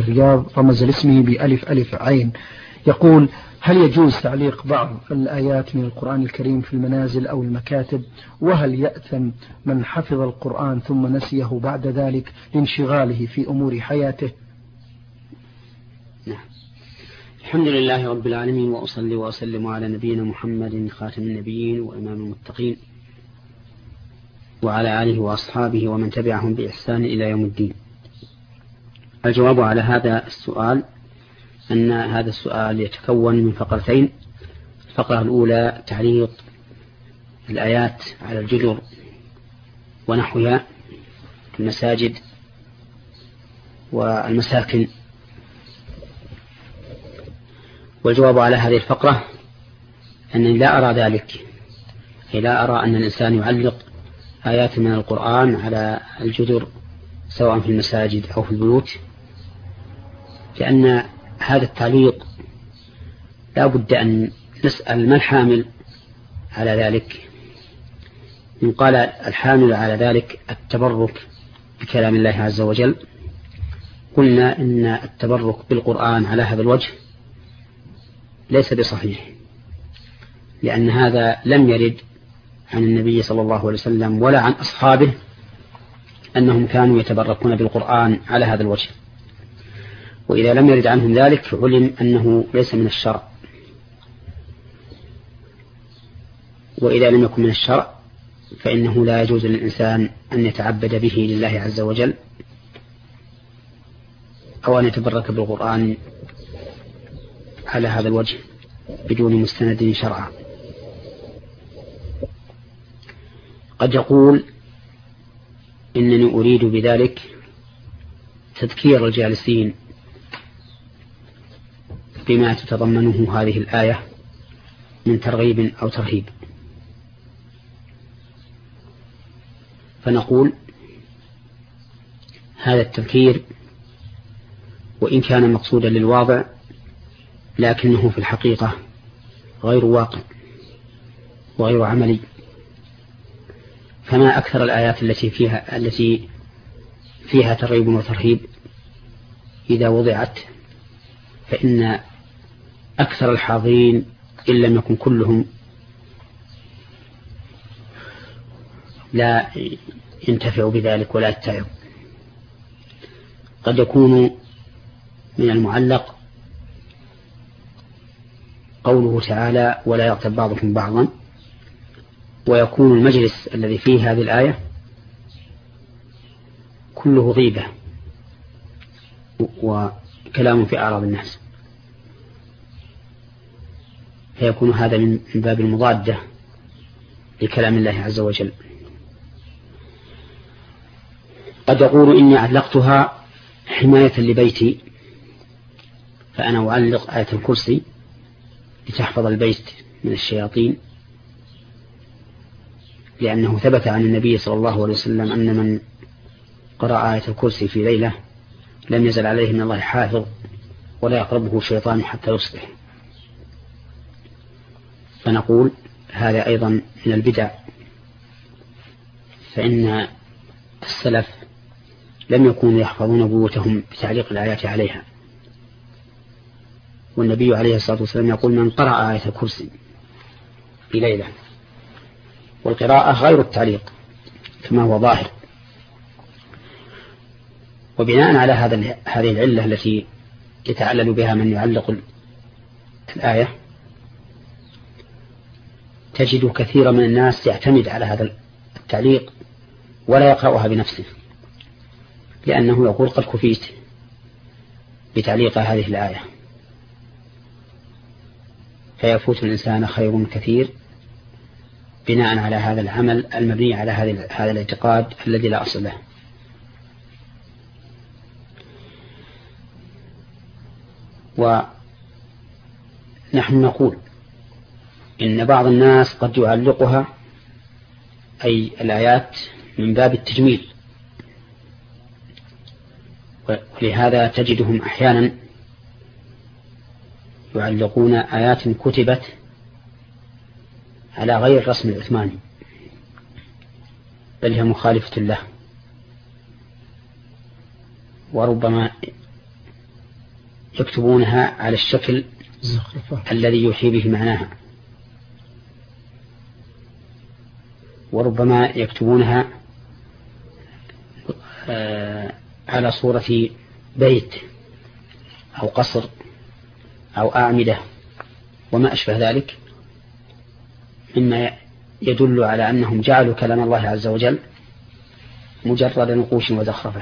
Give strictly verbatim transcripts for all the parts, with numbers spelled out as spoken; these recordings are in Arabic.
الرياض رمز لاسمه بألف ألف عين، يقول: هل يجوز تعليق بعض الآيات من القرآن الكريم في المنازل أو المكاتب؟ وهل يأثم من حفظ القرآن ثم نسيه بعد ذلك لانشغاله في أمور حياته؟ نعم. الحمد لله رب العالمين، وأصلي وأسلم على نبينا محمد خاتم النبيين وإمام المتقين، وعلى آله وأصحابه ومن تبعهم بإحسان إلى يوم الدين. الجواب على هذا السؤال أن هذا السؤال يتكون من فقرتين. الفقرة الأولى تعليق الآيات على الجدر ونحوها في المساجد والمساكن. والجواب على هذه الفقرة أنني لا أرى ذلك، أي لا أرى أن الإنسان يعلق آيات من القرآن على الجدر سواء في المساجد أو في البيوت، لأن هذا التعليق لا بد أن نسأل ما الحامل على ذلك. إن قال الحامل على ذلك التبرك بكلام الله عز وجل، قلنا إن التبرك بالقرآن على هذا الوجه ليس بصحيح، لأن هذا لم يرد عن النبي صلى الله عليه وسلم ولا عن أصحابه أنهم كانوا يتبركون بالقرآن على هذا الوجه. وإذا لم يرد عنهم ذلك علم أنه ليس من الشرع، وإذا لم يكن من الشرع فإنه لا يجوز للإنسان أن يتعبد به لله عز وجل أو أن يتبرك بالقرآن على هذا الوجه بدون مستند شرعا. قد يقول إنني أريد بذلك تذكير الجالسين بما تتضمنه هذه الآية من ترغيب أو ترهيب، فنقول هذا التذكير وإن كان مقصودا للواضع لكنه في الحقيقة غير واقع وغير عملي. فما أكثر الآيات التي فيها التي فيها ترغيب وترهيب إذا وضعت فإن أكثر الحاضرين إن لم يكن كلهم لا ينتفع بذلك ولا يتعظ. قد يكون من المعلق قوله تعالى: ولا يغتب بعضكم بعضا، ويكون المجلس الذي فيه هذه الآية كله غيبة وكلام في أعراض الناس، فيكون هذا من باب المضادة لكلام الله عز وجل. قد يقول إني علقتها حماية لبيتي، فأنا أعلق آية الكرسي لتحفظ البيت من الشياطين، لأنه ثبت عن النبي صلى الله عليه وسلم أن من قرأ آية الكرسي في ليلة لم يزل عليه من الله حافظ ولا يقربه شيطان حتى يصبح. فنقول هذا أيضا من البدع، فإن السلف لم يكونوا يحفظون بيوتهم بتعليق الآيات عليها، والنبي عليه الصلاة والسلام يقول: من قرأ آية الكرسي في ليلة. والقراءة غير التعليق كما هو ظاهر. وبناء على هذا هذه العلة التي يتعلل بها من يعلق الآية، تجد كثيرا من الناس يعتمد على هذا التعليق ولا يقرأها بنفسه، لأنه يقول: قد كفيت بتعليق هذه الآية، فيفوت الإنسان خير كثير بناء على هذا العمل المبني على هذا الاعتقاد الذي لا أصل له. ونحن نقول إن بعض الناس قد يعلقها أي الآيات من باب التجميل، ولهذا تجدهم أحيانا يعلقون آيات كتبت على غير الرسم العثماني، بل هي مخالفة له، وربما يكتبونها على الشكل الذي يوحي به معناها، وربما يكتبونها على صورة بيت أو قصر أو أعمدة وما أشبه ذلك، مما يدل على أنهم جعلوا كلام الله عز وجل مجرد نقوش وزخرفة،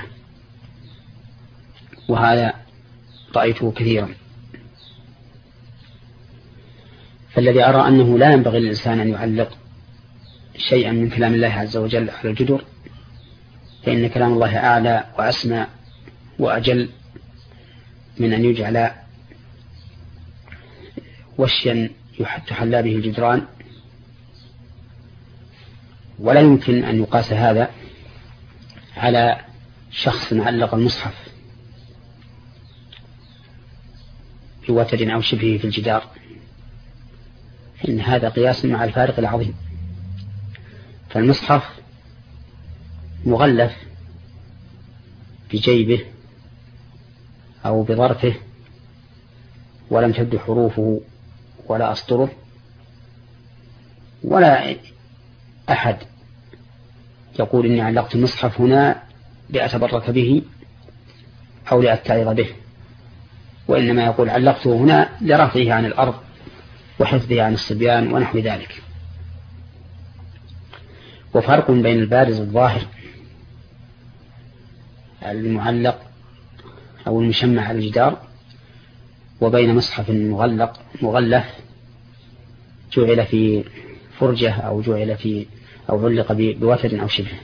وهذا رأيته كثيرا. فالذي أرى أنه لا ينبغي للإنسان أن يعلق شيئا من كلام الله عز وجل على الجدر، فإن كلام الله أعلى وأسمى وأجل من أن يجعل وشيا تحلى به الجدران. ولا يمكن أن يقاس هذا على شخص علق المصحف بوتد أو شبهه في الجدار، إن هذا قياس مع الفارق العظيم. فالمصحف مغلف بجيبه أو بظرفه ولم تبدو حروفه ولا أسطره، ولا أحد يقول إني علقت المصحف هنا لأتبرك به أو لأتعظ به، وإنما يقول علقته هنا لرفعه عن الأرض وحفظه عن الصبيان ونحو ذلك. وفرق بين البارز الظاهر المعلق أو المشمع على الجدار وبين مصحف مغلق مغلف جعل في فرجة أو جعل في أو علق بوتد أو شبه.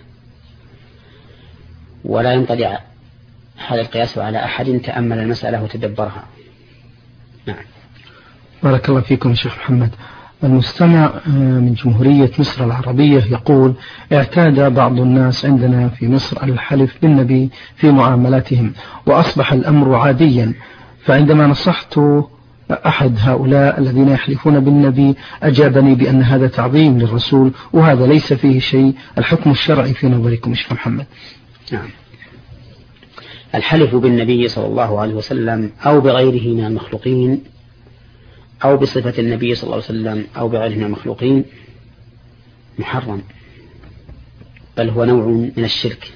ولا ينطلع هذا القياس على أحد تأمل المسألة وتدبرها. نعم. بارك الله فيكم شيخ محمد. المستمع من جمهورية مصر العربية يقول: اعتاد بعض الناس عندنا في مصر الحلف بالنبي في معاملاتهم، وأصبح الأمر عاديا، فعندما نصحت أحد هؤلاء الذين يحلفون بالنبي أجابني بأن هذا تعظيم للرسول وهذا ليس فيه شيء، الحكم الشرعي في نظركم شيخ محمد؟ نعم. الحلف بالنبي صلى الله عليه وسلم أو بغيره من المخلوقين أو بصفة النبي صلى الله عليه وسلم أو بغيره من المخلوقين محرم، بل هو نوع من الشرك.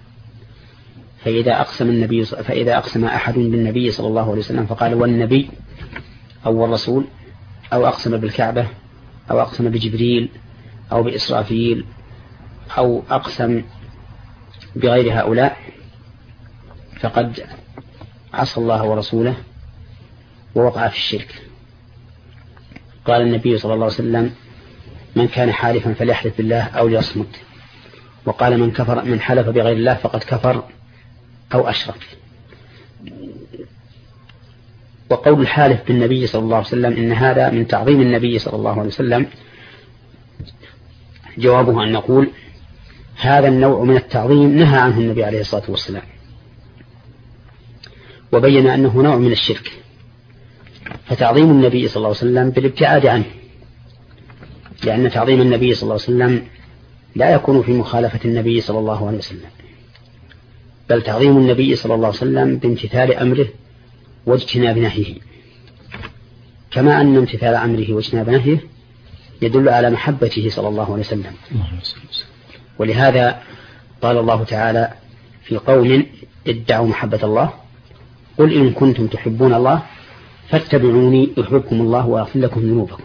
فإذا أقسم النبي فإذا أقسم أحد بالنبي صلى الله عليه وسلم فقال والنبي أو الرسول، أو أقسم بالكعبة، أو أقسم بجبريل أو بإسرافيل، أو أقسم بغير هؤلاء، فقد عصى الله ورسوله ووقع في الشرك. قال النبي صلى الله عليه وسلم: من كان حالفا فليحلف بالله أو ليصمت. وقال: من كفر من حلف بغير الله فقد كفر أو أشرك. وقول الحالف بالنبي صلى الله عليه وسلم إن هذا من تعظيم النبي صلى الله عليه وسلم، جوابه أن نقول هذا النوع من التعظيم نهى عنه النبي عليه الصلاة والسلام، وبين أنه نوع من الشرك. فتعظيم النبي صلى الله عليه وسلم بالابتعاد عنه، لأن تعظيم النبي صلى الله عليه وسلم لا يكون في مخالفة النبي صلى الله عليه وسلم، بل تعظيم النبي صلى الله عليه وسلم بامتثال أمره واجتناب نهيه، كما أن امتثال أمره واجتناب نهيه يدل على محبته صلى الله عليه وسلم. ولهذا قال الله تعالى في قوم ادعوا محبة الله: قل إن كنتم تحبون الله فاتبعوني يحببكم الله ويغفر لكم ذنوبكم.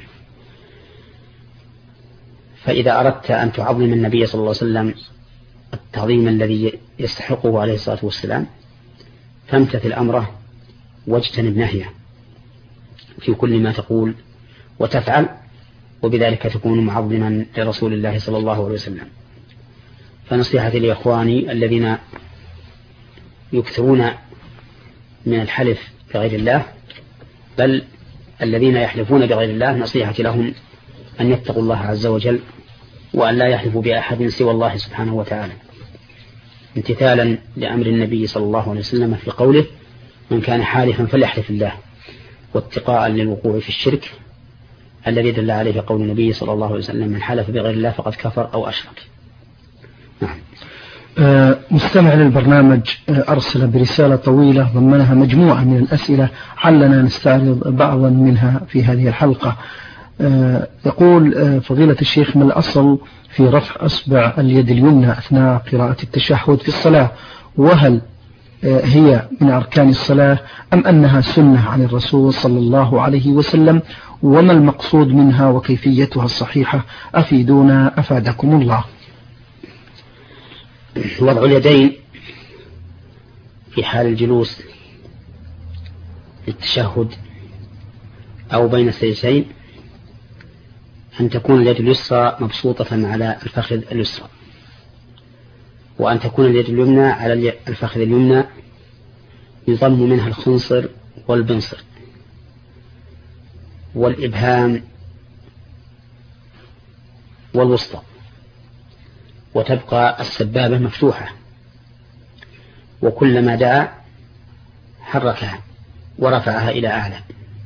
فإذا أردت أن تعظم النبي صلى الله عليه وسلم التعظيم الذي يستحقه عليه الصلاة والسلام فامتثل أمره واجتنب نهيه في كل ما تقول وتفعل، وبذلك تكون معظما لرسول الله صلى الله عليه وسلم. فنصيحتي لإخواني الذين يكثرون من الحلف بغير الله، بل الذين يحلفون بغير الله، نصيحتي لهم أن يتقوا الله عز وجل وأن لا يحلفوا بأحد سوى الله سبحانه وتعالى، امتثالا لأمر النبي صلى الله عليه وسلم في قوله: من كان حالفا فليحلف الله، واتقاء للوقوع في الشرك الذي دل عليه قول النبي صلى الله عليه وسلم: من حلف بغير الله فقد كفر أو أشرك. نعم. مستمع للبرنامج أرسل برسالة طويلة ضمنها مجموعة من الأسئلة، علنا نستعرض بعضا منها في هذه الحلقة. يقول فضيلة الشيخ: ما الأصل في رفع أصبع اليد اليمنى أثناء قراءة التشهد في الصلاة؟ وهل هي من أركان الصلاة أم أنها سنة عن الرسول صلى الله عليه وسلم؟ وما المقصود منها وكيفيتها الصحيحة؟ أفيدونا أفادكم الله. وضع اليدين في حال الجلوس للتشهد أو بين السجدتين أن تكون اليد اليسرى مبسوطة على الفخذ اليسرى، وأن تكون اليد اليمنى على الفخذ اليمنى، يضم منها الخنصر والبنصر والإبهام والوسطى، وتبقى السبابة مفتوحة، وكلما دعا حركها ورفعها إلى أعلى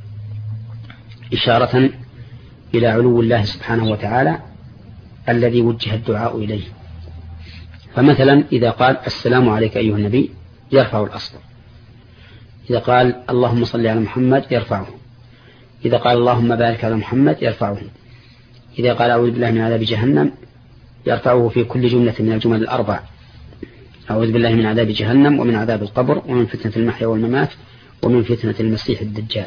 إشارة إلى علو الله سبحانه وتعالى الذي وجه الدعاء إليه. فمثلا إذا قال السلام عليك أيها النبي يرفع الأصبع، إذا قال اللهم صل على محمد يرفعه، إذا قال اللهم بارك على محمد يرفعه، إذا قال أعوذ بالله من عذاب جهنم يرفعه في كل جملة من الجمل الأربع: أعوذ بالله من عذاب جهنم ومن عذاب القبر ومن فتنة المحيا والممات ومن فتنة المسيح الدجال.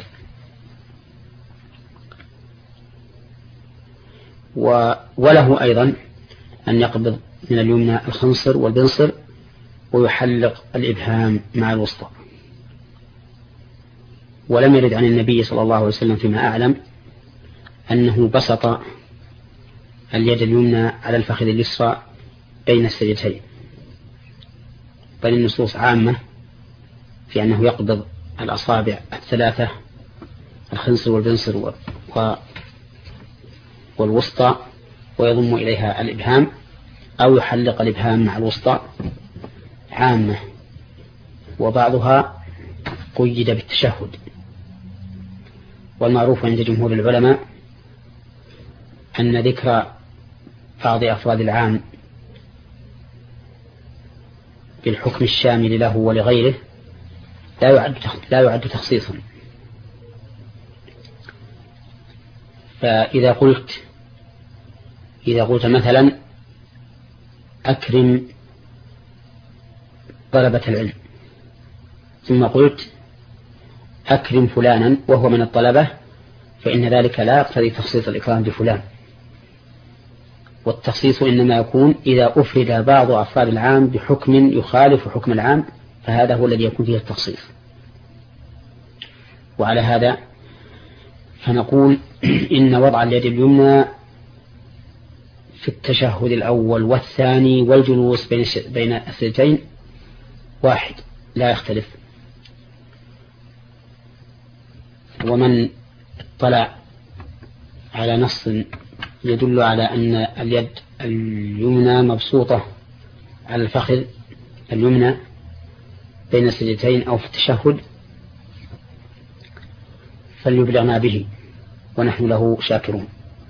وله أيضا أن يقبض من اليمنى الخنصر والبنصر ويحلق الإبهام مع الوسطى. ولم يرد عن النبي صلى الله عليه وسلم فيما أعلم أنه بسط اليد اليمنى على الفخذ اليسرى بين السجدتين، بل النصوص عامة في أنه يقبض الأصابع الثلاثة الخنصر والبنصر والوسطى ويضم إليها الإبهام أو يحلق الإبهام مع الوسطى عامة، وبعضها قيد بالتشهد. والمعروف عند جمهور العلماء أن ذكر بعض أفراد العام بالحكم الشامل له ولغيره لا يعد لا يعد تخصيصا. فإذا قلت إذا قلت مثلا أكرم طلبة العلم، ثم قلت أكرم فلانا وهو من الطلبة، فإن ذلك لا يقتضي تخصيص الإكرام بفلان، والتخصيص إنما يكون إذا أفرد بعض أفراد العام بحكم يخالف حكم العام، فهذا هو الذي يكون فيه التخصيص. وعلى هذا فنقول إن وضع اليد اليمنى في التشهد الأول والثاني والجلوس بين السجدتين واحد لا يختلف. ومن اطلع على نص يدل على أن اليد اليمنى مبسوطة على الفخذ اليمنى بين السجدتين أو في التشهد فليبلغنا به ونحن له شاكرون.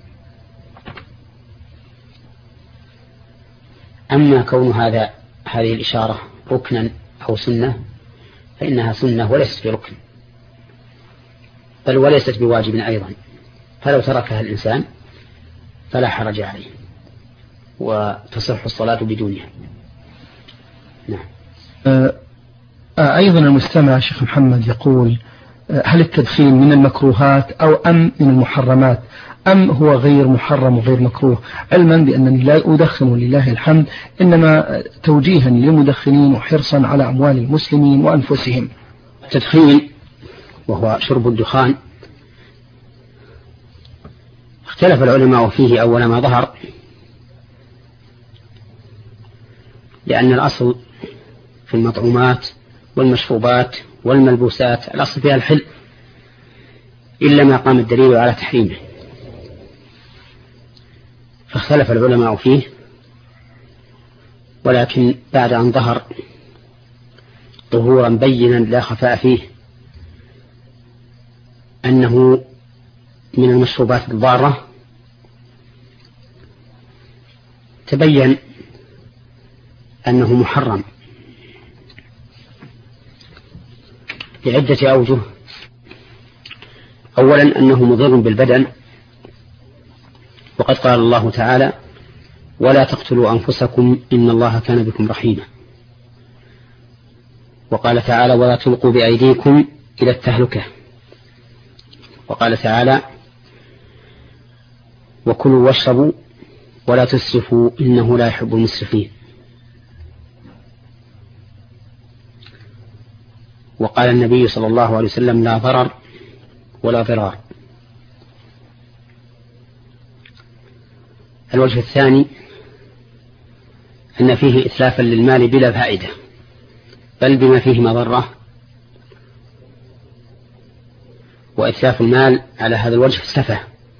أما كون هذا هذه الإشارة ركنا أو سنة فإنها سنة وليست بركن، بل وليست بواجب أيضا، فلو تركها الإنسان فلا حرج عليه وتصح الصلاة بدونها. نعم. أيضا المستمع شيخ محمد يقول: هل التدخين من المكروهات أو أم من المحرمات، أم هو غير محرم وغير مكروه؟ علما بأنني لا أدخن لله الحمد، إنما توجيها للمدخنين وحرصا على أموال المسلمين وأنفسهم. التدخين وهو شرب الدخان اختلف العلماء فيه أول ما ظهر، لأن الأصل في المطعومات والمشروبات والملبوسات الأصل فيها الحل، إلا ما قام الدليل على تحريمه، فاختلف العلماء فيه. ولكن بعد أن ظهر ظهورا بينا لا خفاء فيه أنه من المشروبات الضارة، تبين أنه محرم لعدة أوجه. أولا أنه مضر بالبدن، وقد قال الله تعالى: ولا تقتلوا أنفسكم إن الله كان بكم رحيما. وقال تعالى: ولا تلقوا بأيديكم إلى التهلكة. وقال تعالى: وكلوا واشربوا ولا تسرفوا إنه لا يحب المسرفين. وقال النبي صلى الله عليه وسلم: لا ضرر ولا ضرار. الوجه الثاني أن فيه إتلافا للمال بلا فائدة، بل بما فيه مضرة. وإتلاف المال على هذا الوجه سفه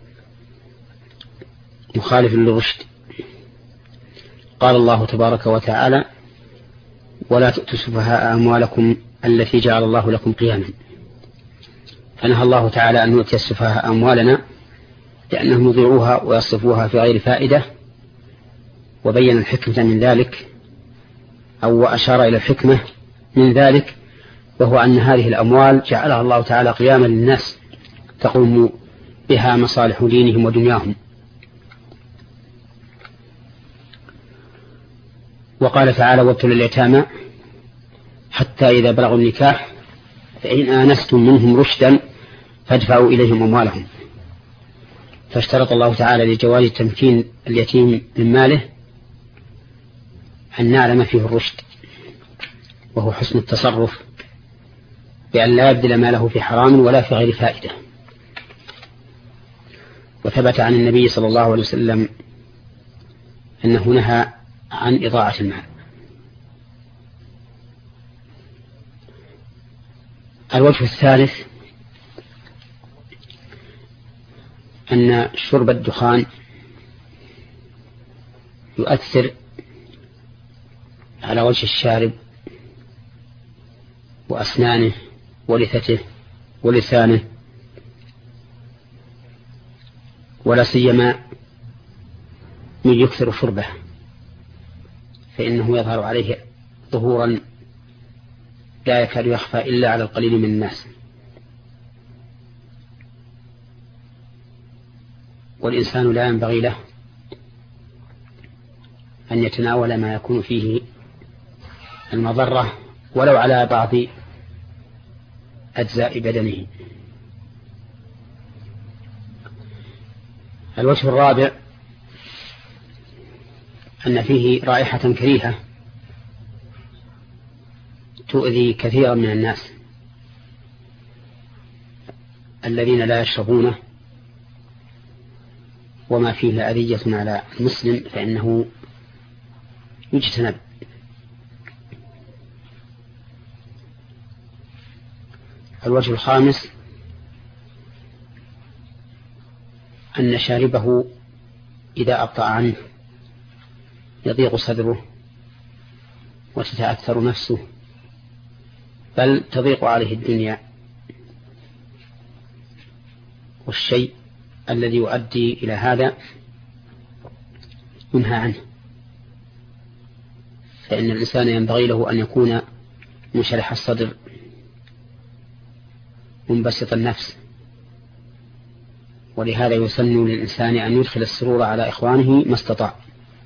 مخالف للرشد. قال الله تبارك وتعالى: ولا تؤتوا السفهاء أموالكم التي جعل الله لكم قياما. فنهى الله تعالى أن نؤتي السفهاء أموالنا لأنهم يضيعوها ويصرفوها في غير فائدة، وبين الحكمة من ذلك، أو أشار إلى الحكمة من ذلك، وهو أن هذه الأموال جعلها الله تعالى قياما للناس تقوم بها مصالح دينهم ودنياهم. وقال تعالى: وابتلوا اليتامى حتى إذا بلغوا النكاح فإن آنستم منهم رشدا فادفعوا إليهم أموالهم. فاشترط الله تعالى لجواز تمكين اليتيم من ماله أن نعلم فيه الرشد، وهو حسن التصرف بأن لا يبذل ماله في حرام ولا في غير فائدة. وثبت عن النبي صلى الله عليه وسلم أنه نهى عن إضاعة المال. الوجه الثالث أن شرب الدخان يؤثر على وجه الشارب وأسنانه ولثته ولسانه، ولا سيما من يكثر شربه، فإنه يظهر عليه ظهورا لا يكاد يخفى إلا على القليل من الناس. والإنسان لا ينبغي له أن يتناول ما يكون فيه المضرة ولو على بعض أجزاء بدنه. الوجه الرابع أن فيه رائحة كريهة تؤذي كثيرا من الناس الذين لا يشربونه، وما فيه أذية على المسلم فإنه يجتنب. الوجه الخامس أن شاربه إذا أبطأ عنه يضيق صدره وتتأثر نفسه، بل تضيق عليه الدنيا. والشيء الذي يؤدي إلى هذا ينهى عنه، فإن الإنسان ينبغي له أن يكون منشرح الصدر منبسط النفس، ولهذا يسن للإنسان أن يدخل السرور على إخوانه ما استطاع.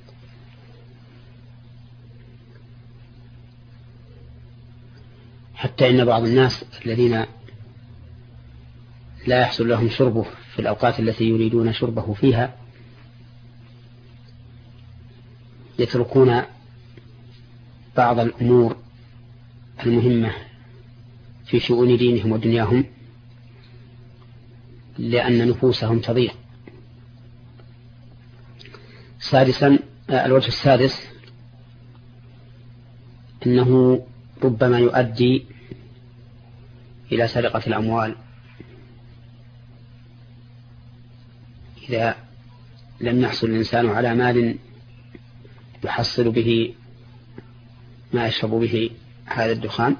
حتى إن بعض الناس الذين لا يحصل لهم شربه في الأوقات التي يريدون شربه فيها يتركون بعض الأمور المهمة في شؤون دينهم ودنياهم لأن نفوسهم تضيق. سادسا الوجه السادس أنه ربما يؤدي إلى سرقة الأموال إذا لم يحصل الإنسان على مال يحصل به ما يشرب به هذا الدخان،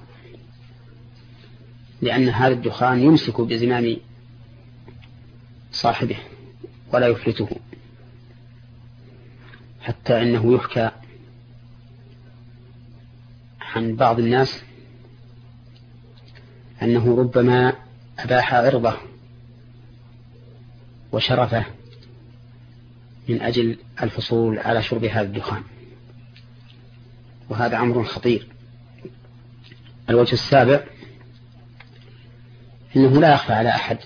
لأن هذا الدخان يمسك بزمام صاحبه ولا يفلته. حتى إنه يحكى عن بعض الناس أنه ربما أباح عرضه وشرفه من أجل الحصول على شرب هذا الدخان، وهذا أمر خطير. الوجه السابع إنه لا يخفى على أحد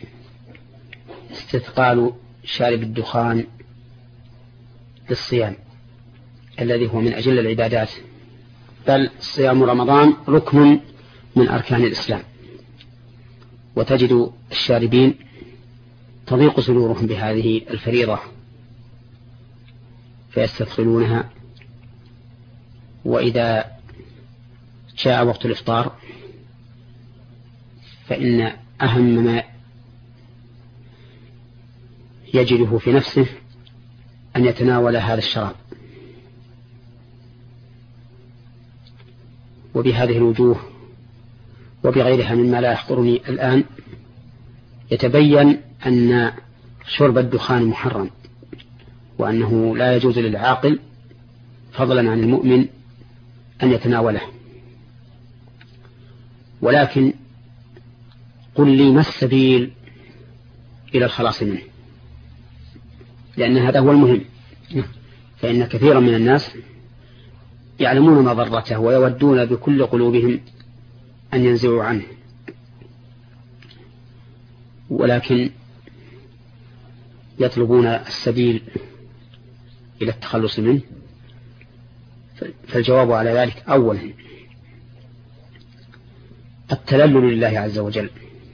استثقال شارب الدخان للصيام الذي هو من أجل العبادات، بل صيام رمضان ركن من أركان الإسلام، وتجد الشاربين تضيق صدورهم بهذه الفريضة فيستثقلونها، وإذا جاء وقت الإفطار فإن أهم ما يجده في نفسه أن يتناول هذا الشراب. وبهذه الوجوه وبغيرها مما لا يحضرني الآن يتبين أن شرب الدخان محرم، وأنه لا يجوز للعاقل فضلا عن المؤمن أن يتناوله. ولكن قل لي ما السبيل إلى الخلاص منه، لأن هذا هو المهم. فإن كثيرا من الناس يعلمون مضرته ويودون بكل قلوبهم أن ينزعوا عنه، ولكن يطلبون السبيل إلى التخلص منه. فالجواب على ذلك أولا التذلل لله عز وجل،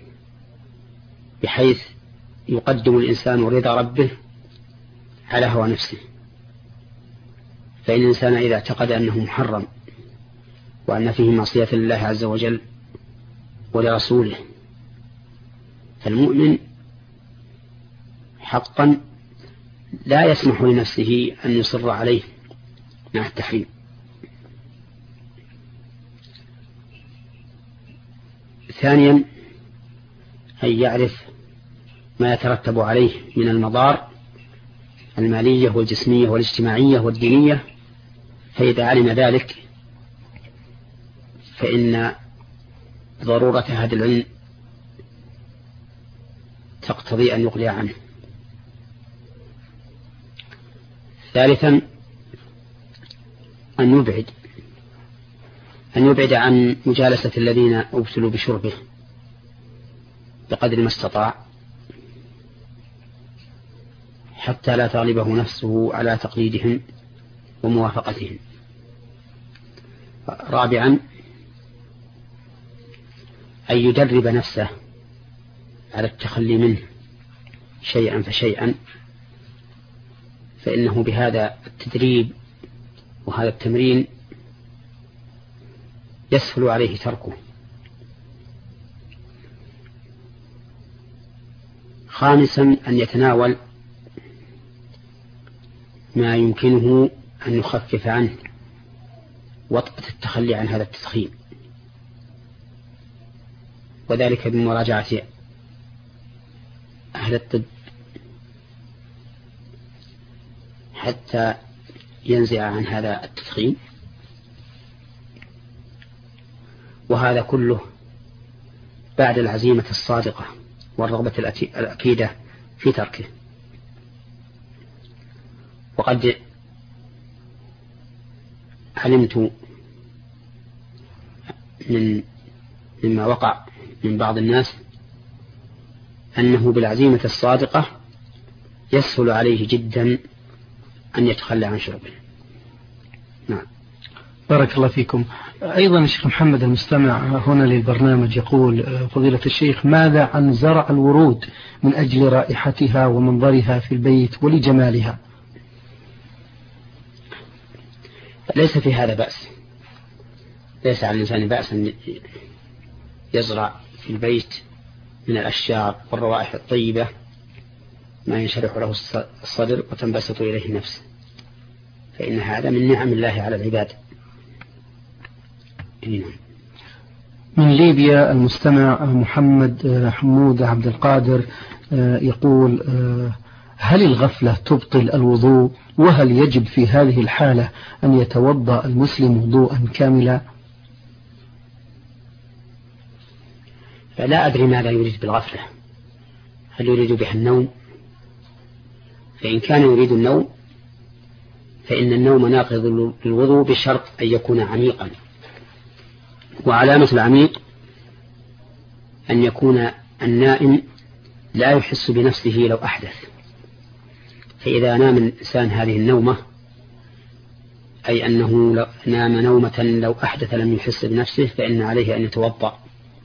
بحيث يقدم الإنسان رضا ربه على هوى نفسه. فإن الإنسان إذا اعتقد أنه محرم وأن فيه معصية لله عز وجل ولرسوله، فالمؤمن حقا لا يسمح لنفسه أن يصر عليه مع التحريم. ثانيا أن يعرف ما يترتب عليه من المضار المالية والجسمية والاجتماعية والدينية، فإذا علم ذلك فإن ضرورة هذا العلم تقتضي أن يقلع عنه. ثالثا أن يبعد أن يبعد عن مجالسة الذين أبتلوا بشربه بقدر ما استطاع، حتى لا تغلبه نفسه على تقليدهم وموافقتهم. رابعا أن يدرب نفسه على التخلي منه شيئا فشيئا، فإنه بهذا التدريب وهذا التمرين يسهل عليه تركه. خامسا أن يتناول ما يمكنه أن يخفف عنه وطأة التخلي عن هذا التدخين، وذلك بمراجعة أهل الطب حتى ينزع عن هذا التدخين. وهذا كله بعد العزيمة الصادقة والرغبة الأكيدة في تركه. وقد علمت من مما وقع من بعض الناس أنه بالعزيمة الصادقة يسهل عليه جدا أن يتخلى عن شربه. نعم. بارك الله فيكم. أيضا الشيخ محمد المستمع هنا للبرنامج يقول فضيلة الشيخ: ماذا عن زرع الورود من أجل رائحتها ومنظرها في البيت ولجمالها؟ ليس في هذا بأس، ليس على الإنسان بأس أن يزرع في البيت من الأشجار والروائح الطيبة ما ينشرح له الصدر وتنبسط إليه النفس، فإن هذا من نعم الله على العباد. من ليبيا المستمع محمد حمود عبد القادر يقول: هل الغفلة تبطل الوضوء؟ وهل يجب في هذه الحالة أن يتوضأ المسلم وضوءا كاملا؟ فلا أدري ماذا يريد بالغفلة، هل يريد بها النوم؟ فإن كان يريد النوم فإن النوم ناقض للوضوء بشرط أن يكون عميقا، وعلامة العميق أن يكون النائم لا يحس بنفسه لو أحدث. فإذا نام الإنسان هذه النومة، أي أنه نام نومة لو أحدث لم يحس بنفسه، فإن عليه أن يتوضأ،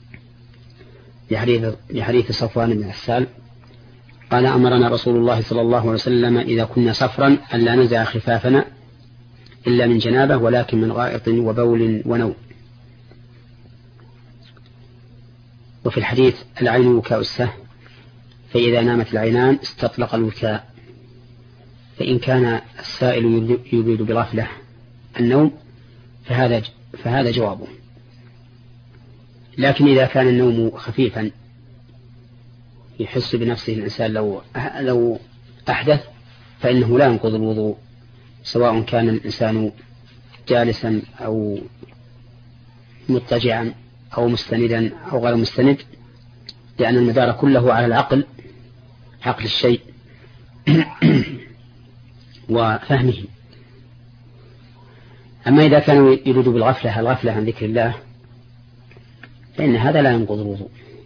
لحديث صفوان بن عسال قال: أمرنا رسول الله صلى الله عليه وسلم إذا كنا صفرا أن لا نزع خفافنا إلا من جنابه، ولكن من غائط وبول ونوم. وفي الحديث: العين وكاء السهم، فإذا نامت العينان استطلق الوكاء. فإن كان السائل يريد بغفلة النوم فهذا فهذا جوابه. لكن إذا كان النوم خفيفا يحس بنفسه الإنسان لو لو أحدث، فإنه لا ينقض الوضوء، سواء كان الإنسان جالسا أو مضطجعا أو مستندا أو غير مستند، لأن المدار كله على العقل، عقل الشيء وفهمه. أما إذا كان يريد بالغفلة الغفلة عن ذكر الله فإن هذا لا ينقض الوضوء،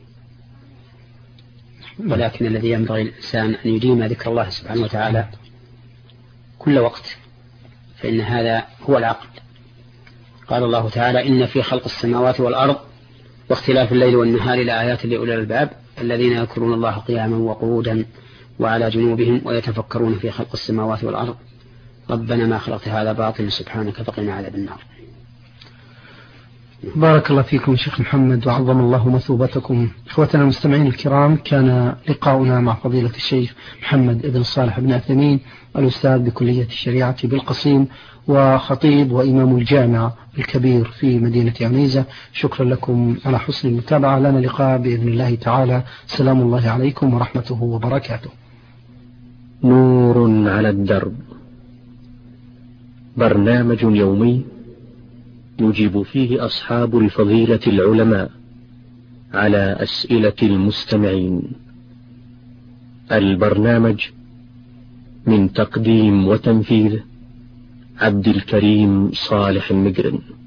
ولكن الذي ينبغي الإنسان أن يديم ذكر الله سبحانه وتعالى كل وقت، فإن هذا هو العقل. قال الله تعالى: إن في خلق السماوات والأرض واختلاف الليل والنهار لآيات لأولي الألباب الذين يذكرون الله قياما وقعودا وعلى جنوبهم ويتفكرون في خلق السماوات والأرض ربنا ما خلقت هذا باطلا سبحانك فقنا عذاب النار. بارك الله فيكم شيخ محمد وعظم الله مثوبتكم. إخوتنا المستمعين الكرام، كان لقاؤنا مع فضيلة الشيخ محمد بن صالح بن عثيمين، الأستاذ بكلية الشريعة بالقصيم وخطيب وإمام الجامعة الكبير في مدينة عنيزة. شكرا لكم على حسن المتابعة، لنا لقاء بإذن الله تعالى. سلام الله عليكم ورحمته وبركاته. نور على الدرب، برنامج يومي يجيب فيه أصحاب الفضيلة العلماء على أسئلة المستمعين. البرنامج من تقديم وتنفيذ عبد الكريم صالح المقرن.